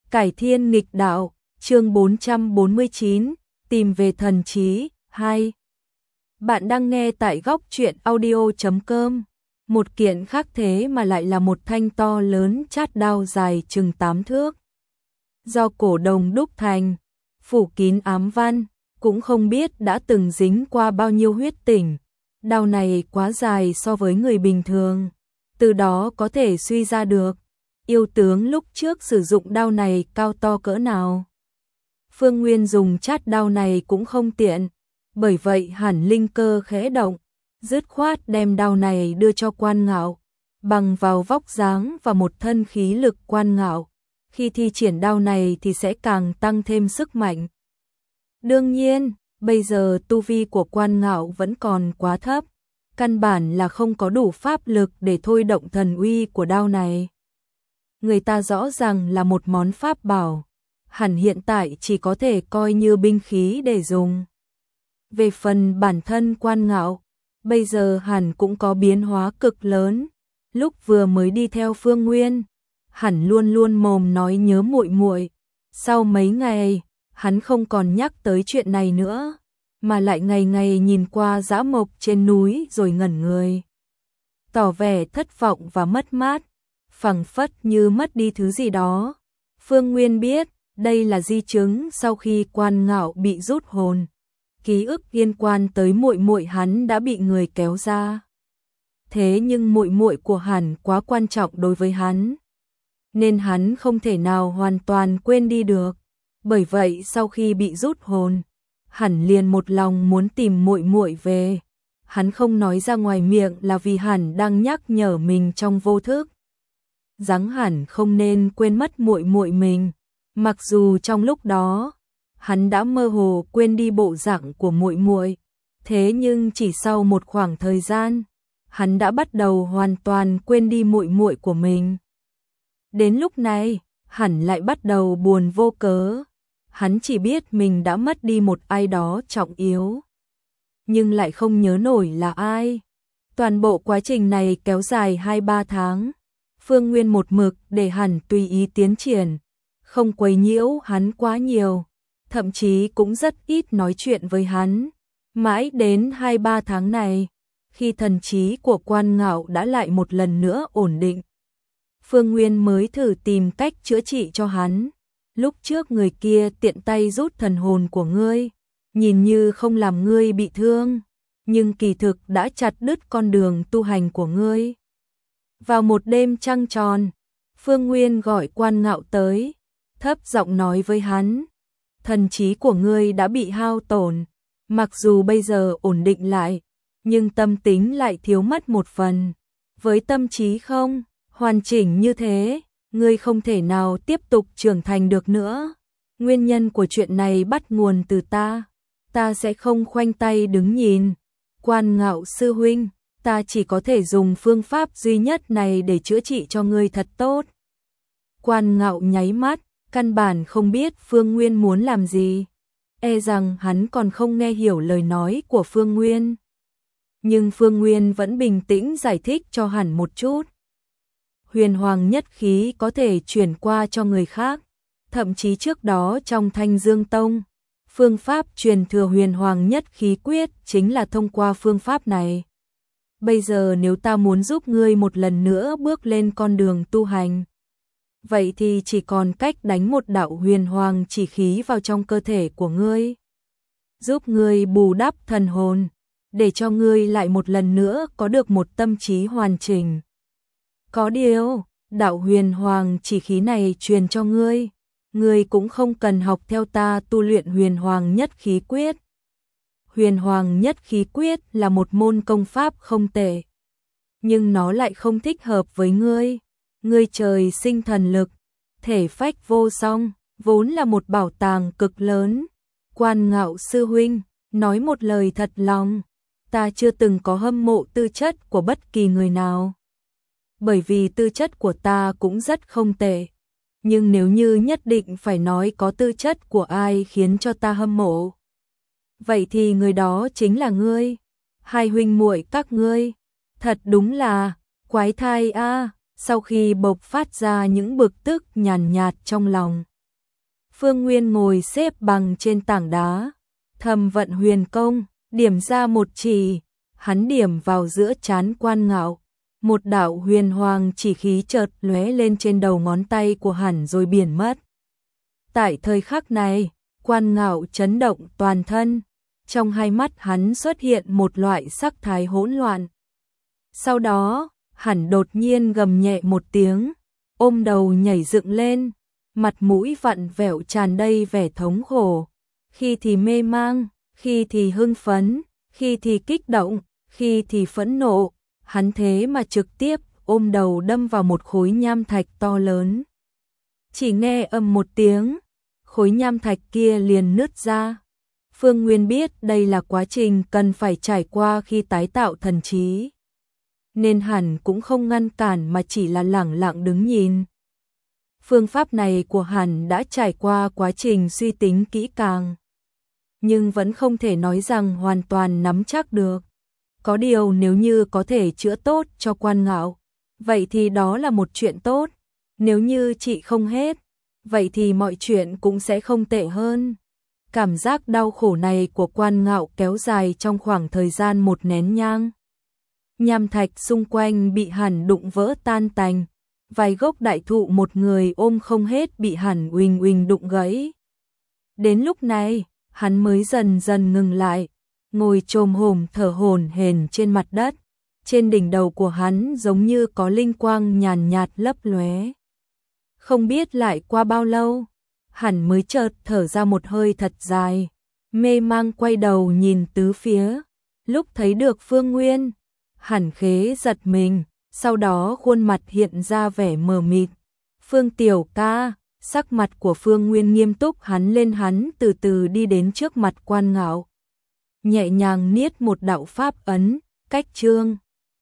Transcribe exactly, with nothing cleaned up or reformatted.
Cải thiên nghịch đạo, chương bốn trăm bốn mươi chín, tìm về thần trí, hai. Bạn đang nghe tại góc truyện audio chấm com. Một kiện khác thế mà lại là một thanh to lớn chát đao dài chừng tám thước. Do cổ đồng đúc thành, phủ kín ám văn, cũng không biết đã từng dính qua bao nhiêu huyết tỉnh. Đao này quá dài so với người bình thường, từ đó có thể suy ra được yêu tướng lúc trước sử dụng đao này cao to cỡ nào. Phương Nguyên dùng chát đao này cũng không tiện, bởi vậy hẳn linh cơ khẽ động, dứt khoát đem đao này đưa cho Quan Ngạo, bằng vào vóc dáng và một thân khí lực Quan Ngạo, khi thi triển đao này thì sẽ càng tăng thêm sức mạnh. Đương nhiên, bây giờ tu vi của Quan Ngạo vẫn còn quá thấp, căn bản là không có đủ pháp lực để thôi động thần uy của đao này. Người ta rõ ràng là một món pháp bảo, hẳn hiện tại chỉ có thể coi như binh khí để dùng. Về phần bản thân Quan Ngạo, bây giờ hẳn cũng có biến hóa cực lớn. Lúc vừa mới đi theo Phương Nguyên, hẳn luôn luôn mồm nói nhớ muội muội. Sau mấy ngày, hắn không còn nhắc tới chuyện này nữa, mà lại ngày ngày nhìn qua dã mộc trên núi rồi ngẩn người, tỏ vẻ thất vọng và mất mát, phảng phất như mất đi thứ gì đó. Phương Nguyên biết, đây là di chứng sau khi Quan Ngạo bị rút hồn. Ký ức liên quan tới muội muội hắn đã bị người kéo ra. Thế nhưng muội muội của hắn quá quan trọng đối với hắn, nên hắn không thể nào hoàn toàn quên đi được. Bởi vậy sau khi bị rút hồn, hắn liền một lòng muốn tìm muội muội về. Hắn không nói ra ngoài miệng là vì hắn đang nhắc nhở mình trong vô thức, rằng hắn không nên quên mất muội muội mình. Mặc dù trong lúc đó hắn đã mơ hồ quên đi bộ dạng của muội muội, thế nhưng chỉ sau một khoảng thời gian, hắn đã bắt đầu hoàn toàn quên đi muội muội của mình. Đến lúc này, hắn lại bắt đầu buồn vô cớ. Hắn chỉ biết mình đã mất đi một ai đó trọng yếu, nhưng lại không nhớ nổi là ai. Toàn bộ quá trình này kéo dài hai ba tháng. Phương Nguyên một mực để hắn tùy ý tiến triển, không quấy nhiễu hắn quá nhiều, thậm chí cũng rất ít nói chuyện với hắn. Mãi đến hai ba tháng này, khi thần trí của Quan Ngạo đã lại một lần nữa ổn định, Phương Nguyên mới thử tìm cách chữa trị cho hắn. Lúc trước người kia tiện tay rút thần hồn của ngươi, nhìn như không làm ngươi bị thương, nhưng kỳ thực đã chặt đứt con đường tu hành của ngươi. Vào một đêm trăng tròn, Phương Nguyên gọi Quan Ngạo tới, thấp giọng nói với hắn, thần trí của ngươi đã bị hao tổn, mặc dù bây giờ ổn định lại, nhưng tâm tính lại thiếu mất một phần. Với tâm trí không hoàn chỉnh như thế, ngươi không thể nào tiếp tục trưởng thành được nữa. Nguyên nhân của chuyện này bắt nguồn từ ta, ta sẽ không khoanh tay đứng nhìn. Quan Ngạo sư huynh, ta chỉ có thể dùng phương pháp duy nhất này để chữa trị cho ngươi thật tốt. Quan Ngạo nháy mắt, căn bản không biết Phương Nguyên muốn làm gì, e rằng hắn còn không nghe hiểu lời nói của Phương Nguyên. Nhưng Phương Nguyên vẫn bình tĩnh giải thích cho hắn một chút. Huyền hoàng nhất khí có thể chuyển qua cho người khác, thậm chí trước đó trong Thanh Dương Tông, phương pháp truyền thừa huyền hoàng nhất khí quyết chính là thông qua phương pháp này. Bây giờ nếu ta muốn giúp ngươi một lần nữa bước lên con đường tu hành, vậy thì chỉ còn cách đánh một đạo huyền hoàng chỉ khí vào trong cơ thể của ngươi, giúp ngươi bù đắp thần hồn, để cho ngươi lại một lần nữa có được một tâm trí hoàn chỉnh. Có điều, đạo huyền hoàng chỉ khí này truyền cho ngươi, ngươi cũng không cần học theo ta tu luyện huyền hoàng nhất khí quyết. Huyền hoàng nhất khí quyết là một môn công pháp không tệ, nhưng nó lại không thích hợp với ngươi. Ngươi trời sinh thần lực, thể phách vô song, vốn là một bảo tàng cực lớn. Quan Ngạo sư huynh, nói một lời thật lòng, ta chưa từng có hâm mộ tư chất của bất kỳ người nào, bởi vì tư chất của ta cũng rất không tệ. Nhưng nếu như nhất định phải nói có tư chất của ai khiến cho ta hâm mộ, vậy thì người đó chính là ngươi. Hai huynh muội các ngươi, thật đúng là quái thai a. Sau khi bộc phát ra những bực tức nhàn nhạt trong lòng, Phương Nguyên ngồi xếp bằng trên tảng đá, thầm vận huyền công, điểm ra một chỉ, hắn điểm vào giữa trán Quan Ngạo. Một đạo huyền hoàng chỉ khí chợt lóe lên trên đầu ngón tay của hắn rồi biến mất. Tại thời khắc này, Quan Ngạo chấn động toàn thân, trong hai mắt hắn xuất hiện một loại sắc thái hỗn loạn. Sau đó, hắn đột nhiên gầm nhẹ một tiếng, ôm đầu nhảy dựng lên, mặt mũi vặn vẹo tràn đầy vẻ thống khổ, khi thì mê mang, khi thì hưng phấn, khi thì kích động, khi thì phẫn nộ, hắn thế mà trực tiếp ôm đầu đâm vào một khối nham thạch to lớn. Chỉ nghe ầm một tiếng, khối nham thạch kia liền nứt ra. Phương Nguyên biết đây là quá trình cần phải trải qua khi tái tạo thần trí, nên hẳn cũng không ngăn cản mà chỉ là lẳng lặng đứng nhìn. Phương pháp này của hắn đã trải qua quá trình suy tính kỹ càng, nhưng vẫn không thể nói rằng hoàn toàn nắm chắc được. Có điều nếu như có thể chữa tốt cho Quan Ngạo, vậy thì đó là một chuyện tốt. Nếu như trị không hết, vậy thì mọi chuyện cũng sẽ không tệ hơn. Cảm giác đau khổ này của Quan Ngạo kéo dài trong khoảng thời gian một nén nhang. Nham thạch xung quanh bị hắn đụng vỡ tan tành, vài gốc đại thụ một người ôm không hết bị hắn uỳnh uỳnh đụng gãy. Đến lúc này, hắn mới dần dần ngừng lại, ngồi chồm hổm thở hổn hển trên mặt đất. Trên đỉnh đầu của hắn giống như có linh quang nhàn nhạt lấp lóe. Không biết lại qua bao lâu, hắn mới chợt thở ra một hơi thật dài, mê mang quay đầu nhìn tứ phía. Lúc thấy được Phương Nguyên, hắn khế giật mình, sau đó khuôn mặt hiện ra vẻ mờ mịt. Phương tiểu ca, sắc mặt của Phương Nguyên nghiêm túc, hắn lên hắn từ từ đi đến trước mặt Quan Ngạo, nhẹ nhàng niết một đạo pháp ấn, cách trương.